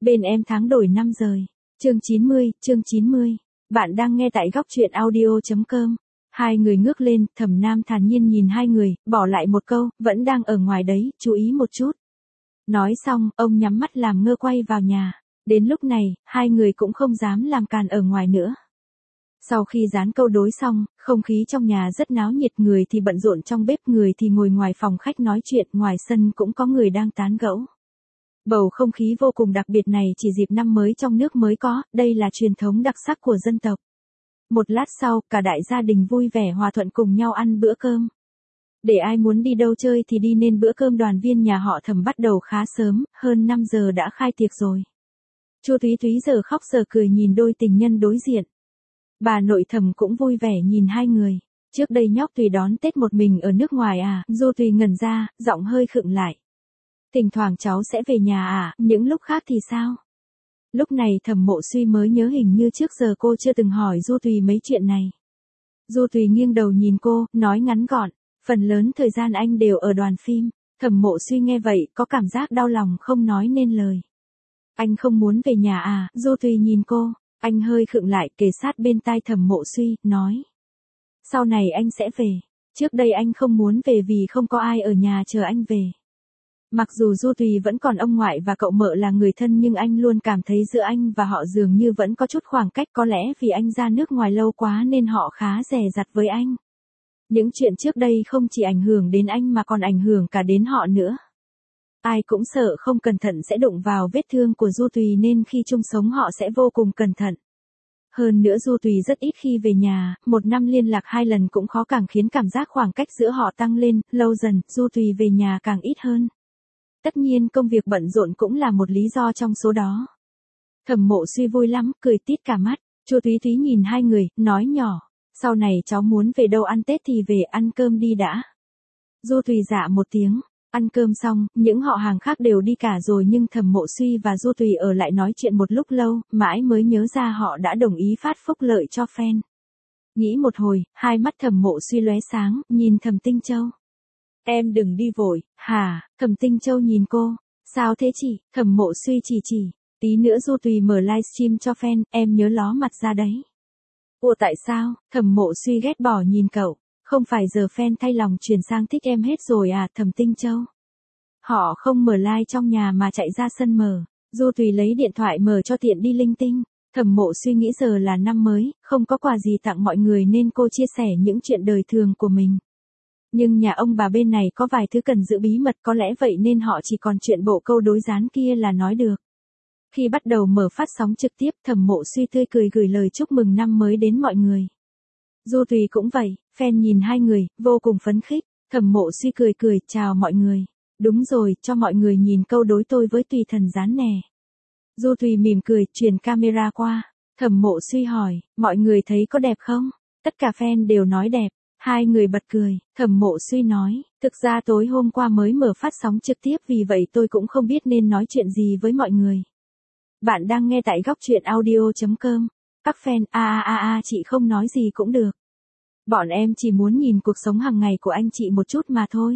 Bên em tháng đổi năm rời. Chương 90. Bạn đang nghe tại góc truyện audio.com. Hai người ngước lên, Thẩm Nam thản nhiên nhìn hai người, bỏ lại một câu, vẫn đang ở ngoài đấy, chú ý một chút. Nói xong, ông nhắm mắt làm ngơ quay vào nhà. Đến lúc này, hai người cũng không dám làm càn ở ngoài nữa. Sau khi dán câu đối xong, không khí trong nhà rất náo nhiệt, người thì bận rộn trong bếp, người thì ngồi ngoài phòng khách nói chuyện, ngoài sân cũng có người đang tán gẫu. Bầu không khí vô cùng đặc biệt này chỉ dịp năm mới trong nước mới có, đây là truyền thống đặc sắc của dân tộc. Một lát sau, cả đại gia đình vui vẻ hòa thuận cùng nhau ăn bữa cơm. Để ai muốn đi đâu chơi thì đi, nên bữa cơm đoàn viên nhà họ Thẩm bắt đầu khá sớm, hơn 5 giờ đã khai tiệc rồi. Chu Thúy Thúy giờ khóc giờ cười nhìn đôi tình nhân đối diện. Bà nội Thẩm cũng vui vẻ nhìn hai người. Trước đây nhóc Tùy đón Tết một mình ở nước ngoài à? Du Tùy ngẩn ra, giọng hơi khựng lại. Thỉnh thoảng cháu sẽ về nhà à, những lúc khác thì sao? Lúc này Thẩm Mộ Suy mới nhớ hình như trước giờ cô chưa từng hỏi Du Tùy mấy chuyện này. Du Tùy nghiêng đầu nhìn cô, nói ngắn gọn, phần lớn thời gian anh đều ở đoàn phim. Thẩm Mộ Suy nghe vậy, có cảm giác đau lòng không nói nên lời. Anh không muốn về nhà à? Du Tùy nhìn cô, anh hơi khựng lại, kề sát bên tai Thẩm Mộ Suy, nói. Sau này anh sẽ về. Trước đây anh không muốn về vì không có ai ở nhà chờ anh về. Mặc dù Du Tùy vẫn còn ông ngoại và cậu mợ là người thân, nhưng anh luôn cảm thấy giữa anh và họ dường như vẫn có chút khoảng cách, có lẽ vì anh ra nước ngoài lâu quá nên họ khá dè dặt với anh. Những chuyện trước đây không chỉ ảnh hưởng đến anh mà còn ảnh hưởng cả đến họ nữa. Ai cũng sợ không cẩn thận sẽ đụng vào vết thương của Du Tùy nên khi chung sống họ sẽ vô cùng cẩn thận. Hơn nữa Du Tùy rất ít khi về nhà, một năm liên lạc 2 lần cũng khó, càng khiến cảm giác khoảng cách giữa họ tăng lên, lâu dần, Du Tùy về nhà càng ít hơn. Tất nhiên công việc bận rộn cũng là một lý do trong số đó. Thẩm Mộ Suy vui lắm, cười tít cả mắt. Chu Thúy Thúy nhìn hai người, nói nhỏ, sau này cháu muốn về đâu ăn Tết thì về, ăn cơm đi đã. Du Tùy dạ một tiếng, ăn cơm xong, những họ hàng khác đều đi cả rồi nhưng Thẩm Mộ Suy và Du Tùy ở lại nói chuyện một lúc lâu, mãi mới nhớ ra họ đã đồng ý phát phúc lợi cho fan. Nghĩ một hồi, hai mắt Thẩm Mộ Suy lóe sáng, nhìn Thẩm Tinh Châu. Em đừng đi vội, hả? Thẩm Tinh Châu nhìn cô, sao thế chị? Thẩm Mộ Suy chỉ, tí nữa Du Tùy mở livestream cho fan, em nhớ ló mặt ra đấy. Ủa tại sao? Thẩm Mộ Suy ghét bỏ nhìn cậu, không phải giờ fan thay lòng chuyển sang thích em hết rồi à? Thẩm Tinh Châu. Họ không mở live trong nhà mà chạy ra sân mở. Du Tùy lấy điện thoại mở cho tiện đi linh tinh. Thẩm Mộ Suy nghĩ giờ là năm mới, không có quà gì tặng mọi người nên cô chia sẻ những chuyện đời thường của mình. Nhưng nhà ông bà bên này có vài thứ cần giữ bí mật, có lẽ vậy nên họ chỉ còn chuyện bộ câu đối gián kia là nói được. Khi bắt đầu mở phát sóng trực tiếp, Thẩm Mộ Suy tươi cười gửi lời chúc mừng năm mới đến mọi người. Du Tùy cũng vậy, fan nhìn hai người, vô cùng phấn khích. Thẩm Mộ Suy cười, chào mọi người. Đúng rồi, cho mọi người nhìn câu đối tôi với Tùy Thần dán nè. Du Tùy mỉm cười, truyền camera qua. Thẩm Mộ Suy hỏi, mọi người thấy có đẹp không? Tất cả fan đều nói đẹp. Hai người bật cười, Thẩm Mộ Suy nói, thực ra tối hôm qua mới mở phát sóng trực tiếp vì vậy tôi cũng không biết nên nói chuyện gì với mọi người. Bạn đang nghe tại góc truyện audio.com. Các fan, chị không nói gì cũng được. Bọn em chỉ muốn nhìn cuộc sống hàng ngày của anh chị một chút mà thôi.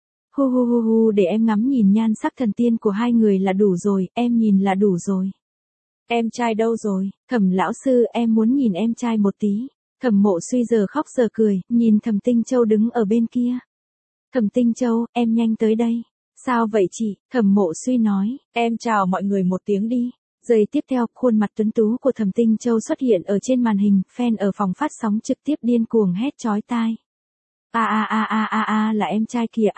Hu, để em ngắm nhìn nhan sắc thần tiên của hai người là đủ rồi, em nhìn là đủ rồi. Em trai đâu rồi? Thẩm lão sư, em muốn nhìn em trai một tí. Thẩm Mộ Suy giờ khóc giờ cười, nhìn Thẩm Tinh Châu đứng ở bên kia. Thẩm Tinh Châu, em nhanh tới đây. Sao vậy chị? Thẩm Mộ Suy nói, em chào mọi người một tiếng đi. Giây tiếp theo, khuôn mặt tuấn tú của Thẩm Tinh Châu xuất hiện ở trên màn hình, fan ở phòng phát sóng trực tiếp điên cuồng hét chói tai. Là em trai kìa,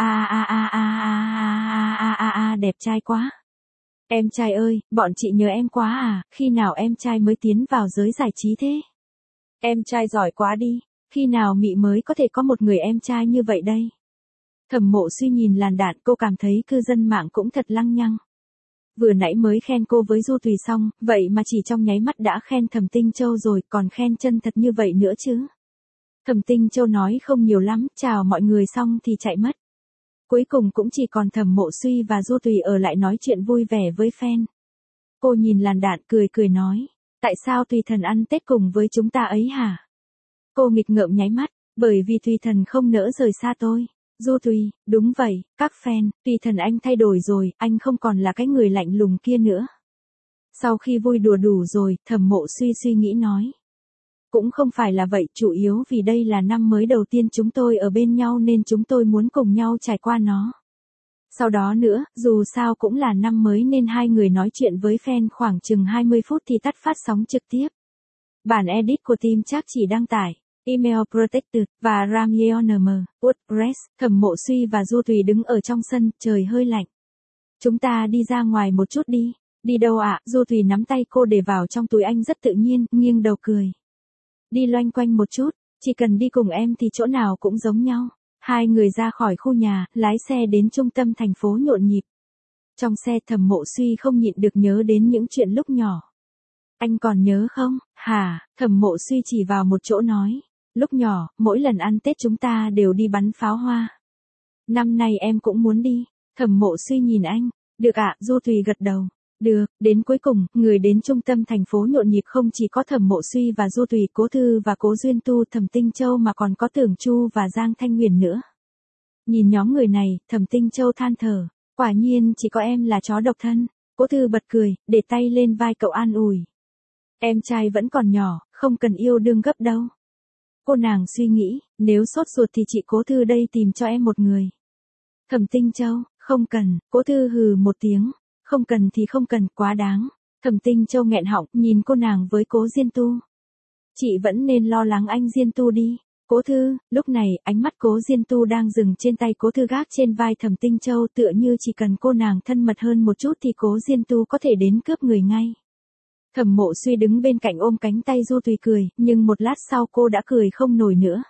đẹp trai quá. Em trai ơi, bọn chị nhớ em quá à, khi nào em trai mới tiến vào giới giải trí thế? Em trai giỏi quá đi, khi nào Mị mới có thể có một người em trai như vậy đây? Thẩm Mộ Suy nhìn làn đạn, cô cảm thấy cư dân mạng cũng thật lăng nhăng. Vừa nãy mới khen cô với Du Tùy xong, vậy mà chỉ trong nháy mắt đã khen Thẩm Tinh Châu rồi, còn khen chân thật như vậy nữa chứ. Thẩm Tinh Châu nói không nhiều lắm, chào mọi người xong thì chạy mất. Cuối cùng cũng chỉ còn Thẩm Mộ Suy và Du Tùy ở lại nói chuyện vui vẻ với fan. Cô nhìn làn đạn cười nói, tại sao Tùy Thần ăn Tết cùng với chúng ta ấy hả? Cô nghịch ngợm nháy mắt, bởi vì Tùy Thần không nỡ rời xa tôi. Du Tùy, đúng vậy, các fan, Tùy Thần anh thay đổi rồi, anh không còn là cái người lạnh lùng kia nữa. Sau khi vui đùa đủ rồi, Thẩm Mộ Suy suy nghĩ nói. Cũng không phải là vậy, chủ yếu vì đây là năm mới đầu tiên chúng tôi ở bên nhau nên chúng tôi muốn cùng nhau trải qua nó. Sau đó nữa, dù sao cũng là năm mới nên hai người nói chuyện với fan khoảng chừng 20 phút thì tắt phát sóng trực tiếp. Bản edit của team chắc chỉ đăng tải, email protected, và RAM.nm, WordPress. Thẩm Mộ Suy và Du Thùy đứng ở trong sân, trời hơi lạnh. Chúng ta đi ra ngoài một chút đi. Đi đâu ạ? Du Thùy nắm tay cô để vào trong túi anh rất tự nhiên, nghiêng đầu cười. Đi loanh quanh một chút, chỉ cần đi cùng em thì chỗ nào cũng giống nhau. Hai người ra khỏi khu nhà, lái xe đến trung tâm thành phố nhộn nhịp. Trong xe Thẩm Mộ Suy không nhịn được nhớ đến những chuyện lúc nhỏ. Anh còn nhớ không? Hả? Thẩm Mộ Suy chỉ vào một chỗ nói. Lúc nhỏ, mỗi lần ăn Tết chúng ta đều đi bắn pháo hoa. Năm nay em cũng muốn đi. Thẩm Mộ Suy nhìn anh. Được ạ, Du Thùy gật đầu. Được, đến cuối cùng, người đến trung tâm thành phố nhộn nhịp không chỉ có Thẩm Mộ Suy và Du Thùy, Cố Thư và Cố Duyên Tu, Thẩm Tinh Châu mà còn có Tưởng Chu và Giang Thanh Nguyền nữa. Nhìn nhóm người này, Thẩm Tinh Châu than thở, quả nhiên chỉ có em là chó độc thân. Cố Thư bật cười, để tay lên vai cậu an ủi. Em trai vẫn còn nhỏ, không cần yêu đương gấp đâu. Cô nàng suy nghĩ, nếu sốt ruột thì chị Cố Thư đây tìm cho em một người. Thẩm Tinh Châu, không cần. Cố Thư hừ một tiếng. Không cần thì không cần, quá đáng. Thẩm Tinh Châu nghẹn họng, nhìn cô nàng với Cố Diên Tu. Chị vẫn nên lo lắng anh Diên Tu đi. Cố Thư, lúc này, ánh mắt Cố Diên Tu đang dừng trên tay Cố Thư gác trên vai Thẩm Tinh Châu, tựa như chỉ cần cô nàng thân mật hơn một chút thì Cố Diên Tu có thể đến cướp người ngay. Thẩm Mộ Suy đứng bên cạnh ôm cánh tay Du Thùy cười, nhưng một lát sau cô đã cười không nổi nữa.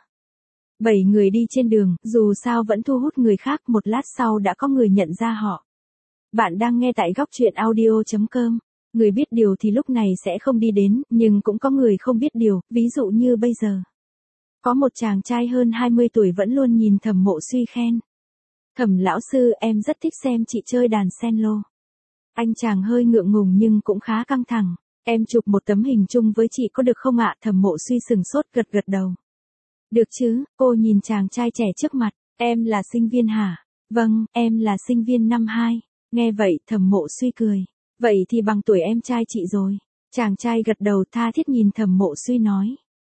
7 người đi trên đường, dù sao vẫn thu hút người khác, một lát sau đã có người nhận ra họ. Bạn đang nghe tại góc truyện audio.com. Người biết điều thì lúc này sẽ không đi đến, nhưng cũng có người không biết điều, ví dụ như bây giờ. Có một chàng trai hơn 20 tuổi vẫn luôn nhìn Thẩm Mộ Suy khen. Thẩm lão sư, em rất thích xem chị chơi đàn cello. Anh chàng hơi ngượng ngùng nhưng cũng khá căng thẳng. Em chụp một tấm hình chung với chị có được không ạ? Thẩm Mộ Suy sừng sốt gật gật đầu. Được chứ, cô nhìn chàng trai trẻ trước mặt. Em là sinh viên hả? Vâng, em là sinh viên năm 2. Nghe vậy Thẩm Mộ Suy cười. Vậy thì bằng tuổi em trai chị rồi. Chàng trai gật đầu tha thiết nhìn Thẩm Mộ Suy nói.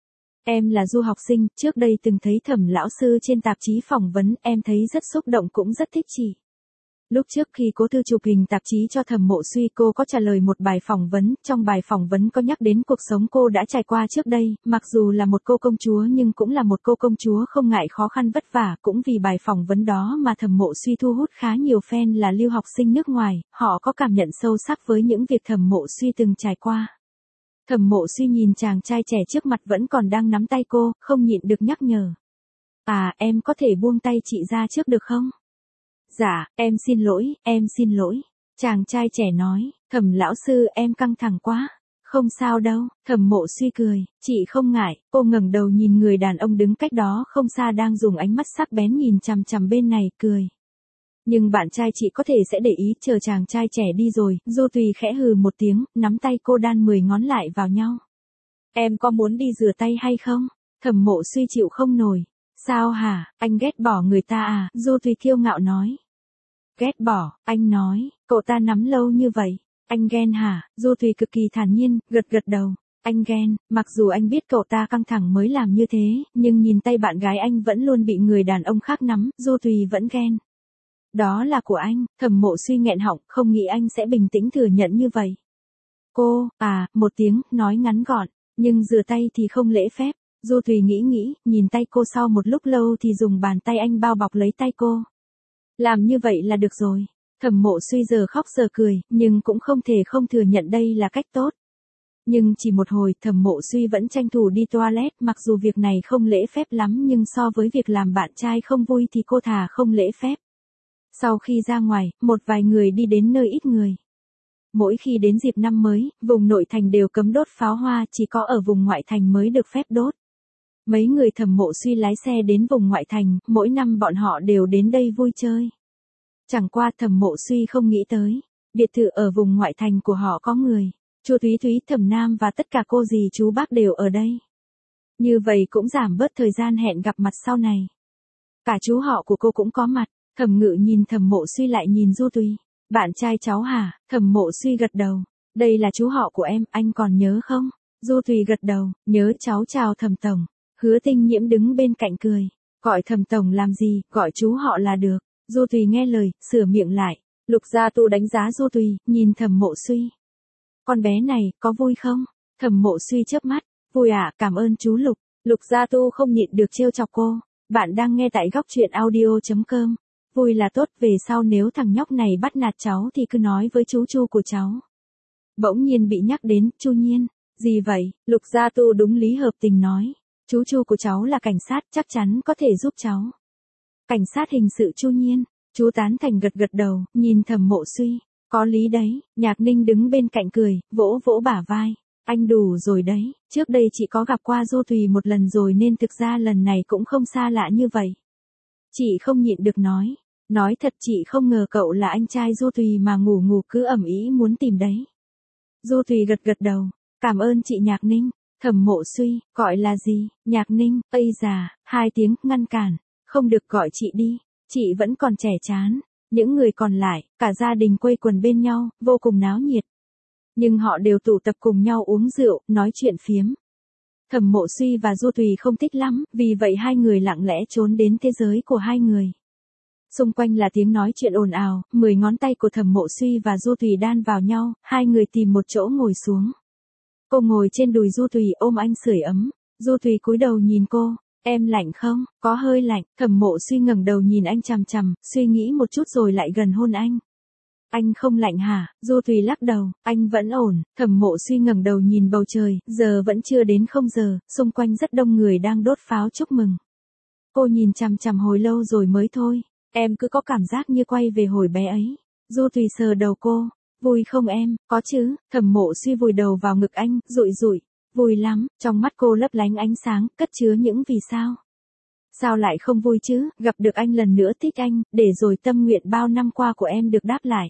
Em là du học sinh, trước đây từng thấy Thẩm lão sư trên tạp chí phỏng vấn, em thấy rất xúc động cũng rất thích chị. Lúc trước khi Cố Thư chụp hình tạp chí cho Thẩm Mộ Suy, cô có trả lời một bài phỏng vấn, trong bài phỏng vấn có nhắc đến cuộc sống cô đã trải qua trước đây, mặc dù là một cô công chúa nhưng cũng là một cô công chúa không ngại khó khăn vất vả, cũng vì bài phỏng vấn đó mà Thẩm Mộ Suy thu hút khá nhiều fan là lưu học sinh nước ngoài, họ có cảm nhận sâu sắc với những việc Thẩm Mộ Suy từng trải qua. Thẩm Mộ Suy nhìn chàng trai trẻ trước mặt vẫn còn đang nắm tay cô, không nhịn được nhắc nhở. À, em có thể buông tay chị ra trước được không? Dạ, em xin lỗi. Chàng trai trẻ nói, Thẩm lão sư em căng thẳng quá. Không sao đâu, Thẩm Mộ Suy cười, chị không ngại. Cô ngẩng đầu nhìn người đàn ông đứng cách đó không xa đang dùng ánh mắt sắc bén nhìn chằm chằm bên này, cười. Nhưng bạn trai chị có thể sẽ để ý. Chờ chàng trai trẻ đi rồi, Du Thùy khẽ hừ một tiếng, nắm tay cô đan 10 ngón lại vào nhau. Em có muốn đi rửa tay hay không? Thẩm Mộ Suy chịu không nổi. Sao hả, anh ghét bỏ người ta à? Du Thùy kiêu ngạo nói. Ghét bỏ, anh nói, cậu ta nắm lâu như vậy. Anh ghen hả? Du Thùy cực kỳ thản nhiên, gật gật đầu. Anh ghen, mặc dù anh biết cậu ta căng thẳng mới làm như thế, nhưng nhìn tay bạn gái anh vẫn luôn bị người đàn ông khác nắm, Du Thùy vẫn ghen. Đó là của anh. Thẩm Mộ Suy nghẹn họng, không nghĩ anh sẽ bình tĩnh thừa nhận như vậy. Cô, một tiếng, nói ngắn gọn, nhưng rửa tay thì không lễ phép. Du Thùy nghĩ, nhìn tay cô sau một lúc lâu thì dùng bàn tay anh bao bọc lấy tay cô. Làm như vậy là được rồi. Thẩm Mộ Suy giờ khóc giờ cười, nhưng cũng không thể không thừa nhận đây là cách tốt. Nhưng chỉ một hồi, Thẩm Mộ Suy vẫn tranh thủ đi toilet, mặc dù việc này không lễ phép lắm nhưng so với việc làm bạn trai không vui thì cô thà không lễ phép. Sau khi ra ngoài, một vài người đi đến nơi ít người. Mỗi khi đến dịp năm mới, vùng nội thành đều cấm đốt pháo hoa, chỉ có ở vùng ngoại thành mới được phép đốt. Mấy người Thẩm Mộ Suy lái xe đến vùng ngoại thành, mỗi năm bọn họ đều đến đây vui chơi. Chẳng qua Thẩm Mộ Suy không nghĩ tới, biệt thự ở vùng ngoại thành của họ có người. Chu Thúy Thúy, Thẩm Nam và tất cả cô dì chú bác đều ở đây. Như vậy cũng giảm bớt thời gian hẹn gặp mặt sau này. Cả chú họ của cô cũng có mặt. Thẩm Ngự nhìn Thẩm Mộ Suy lại nhìn Du Thúy. Bạn trai cháu hả? Thẩm Mộ Suy gật đầu. Đây là chú họ của em, anh còn nhớ không? Du Thùy gật đầu, nhớ cháu chào Thẩm tổng. Hứa Tinh Nhiễm đứng bên cạnh cười. Gọi Thẩm tổng làm gì, gọi chú họ là được. Du Thùy nghe lời, sửa miệng lại. Lục Gia Tu đánh giá Du Thùy, nhìn Thẩm Mộ Suy. Con bé này, có vui không? Thẩm Mộ Suy chớp mắt. Vui à, cảm ơn chú Lục. Lục Gia Tu không nhịn được trêu chọc cô. Bạn đang nghe tại góc truyện audio.com. Vui là tốt, về sau nếu thằng nhóc này bắt nạt cháu thì cứ nói với chú Chu của cháu. Bỗng nhiên bị nhắc đến, Chu Nhiên. Gì vậy? Lục Gia Tu đúng lý hợp tình nói. Chú Chu của cháu là cảnh sát, chắc chắn có thể giúp cháu. Cảnh sát hình sự Chu Nhiên. Chú tán thành gật gật đầu, nhìn Thẩm Mộ Suy. Có lý đấy, Nhạc Ninh đứng bên cạnh cười, vỗ vỗ bả vai. Anh đủ rồi đấy, trước đây chị có gặp qua Du Thùy một lần rồi nên thực ra lần này cũng không xa lạ như vậy. Chị không nhịn được nói. Nói thật chị không ngờ cậu là anh trai Du Thùy mà ngủ ngủ cứ ầm ĩ muốn tìm đấy. Du Thùy gật gật đầu. Cảm ơn chị Nhạc Ninh. Thẩm Mộ Suy, gọi là gì? Nhạc Ninh, ây già, 2 tiếng, ngăn cản. Không được gọi chị đi, chị vẫn còn trẻ chán. Những người còn lại, cả gia đình quây quần bên nhau, vô cùng náo nhiệt. Nhưng họ đều tụ tập cùng nhau uống rượu, nói chuyện phiếm. Thẩm Mộ Suy và Du Thùy không thích lắm, vì vậy hai người lặng lẽ trốn đến thế giới của hai người. Xung quanh là tiếng nói chuyện ồn ào, 10 ngón tay của Thẩm Mộ Suy và Du Thùy đan vào nhau, hai người tìm một chỗ ngồi xuống. Cô ngồi trên đùi Du Thùy ôm anh sưởi ấm. Du Thùy cúi đầu nhìn cô, em lạnh không? Có hơi lạnh. Thẩm Mộ Suy ngẩng đầu nhìn anh chằm chằm, suy nghĩ một chút rồi lại gần hôn anh. Anh không lạnh hả? Du Thùy lắc đầu, anh vẫn ổn. Thẩm Mộ Suy ngẩng đầu nhìn bầu trời, giờ vẫn chưa đến 0 giờ, xung quanh rất đông người đang đốt pháo chúc mừng. Cô nhìn chằm chằm hồi lâu rồi mới thôi. Em cứ có cảm giác như quay về hồi bé ấy. Du Thùy sờ đầu cô. Vui không em? Có chứ. Thẩm Mộ Suy vùi đầu vào ngực anh, dụi dụi. Vui lắm. Trong mắt cô lấp lánh ánh sáng, cất chứa những vì sao. Sao lại không vui chứ? Gặp được anh lần nữa thích anh, để rồi tâm nguyện bao năm qua của em được đáp lại.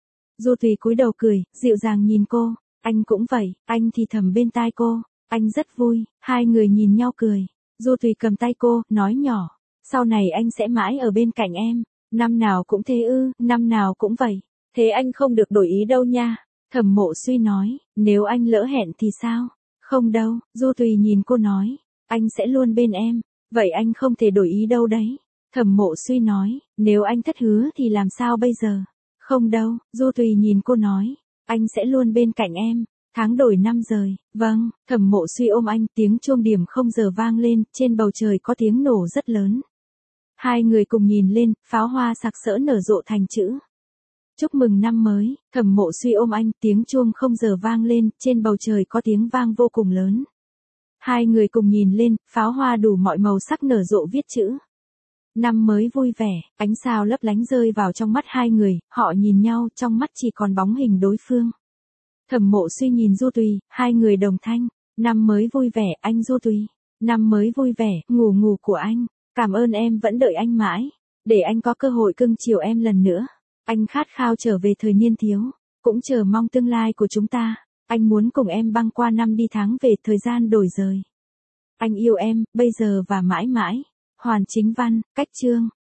Du Thùy cúi đầu cười, dịu dàng nhìn cô. Anh cũng vậy. Anh thì thầm bên tai cô. Anh rất vui. Hai người nhìn nhau cười. Du Thùy cầm tay cô, nói nhỏ. Sau này anh sẽ mãi ở bên cạnh em. Năm nào cũng thế ư? Năm nào cũng vậy. Thế anh không được đổi ý đâu nha. Thẩm Mộ Suy nói. Nếu anh lỡ hẹn thì sao? Không đâu. Du Thùy nhìn cô nói. Anh sẽ luôn bên em. Vậy anh không thể đổi ý đâu đấy. Thẩm Mộ Suy nói. Nếu anh thất hứa thì làm sao bây giờ? Không đâu. Du Thùy nhìn cô nói. Anh sẽ luôn bên cạnh em. Tháng đổi năm rời. Vâng. Thẩm Mộ Suy ôm anh, tiếng chuông điểm 0 giờ vang lên, trên bầu trời có tiếng nổ rất lớn. Hai người cùng nhìn lên, pháo hoa sặc sỡ nở rộ thành chữ. Chúc mừng năm mới. Thẩm Mộ Suy ôm anh, tiếng chuông 0 giờ vang lên, trên bầu trời có tiếng vang vô cùng lớn. Hai người cùng nhìn lên, pháo hoa đủ mọi màu sắc nở rộ viết chữ. Năm mới vui vẻ, ánh sao lấp lánh rơi vào trong mắt hai người, họ nhìn nhau, trong mắt chỉ còn bóng hình đối phương. Thẩm Mộ Suy nhìn Du Thùy, hai người đồng thanh. Năm mới vui vẻ, anh Du Thùy. Năm mới vui vẻ, ngủ ngủ của anh. Cảm ơn em vẫn đợi anh mãi. Để anh có cơ hội cưng chiều em lần nữa. Anh khát khao trở về thời niên thiếu. Cũng chờ mong tương lai của chúng ta. Anh muốn cùng em băng qua năm đi tháng về thời gian đổi rời. Anh yêu em, bây giờ và mãi mãi. Hoàn Chính Văn, cách chương.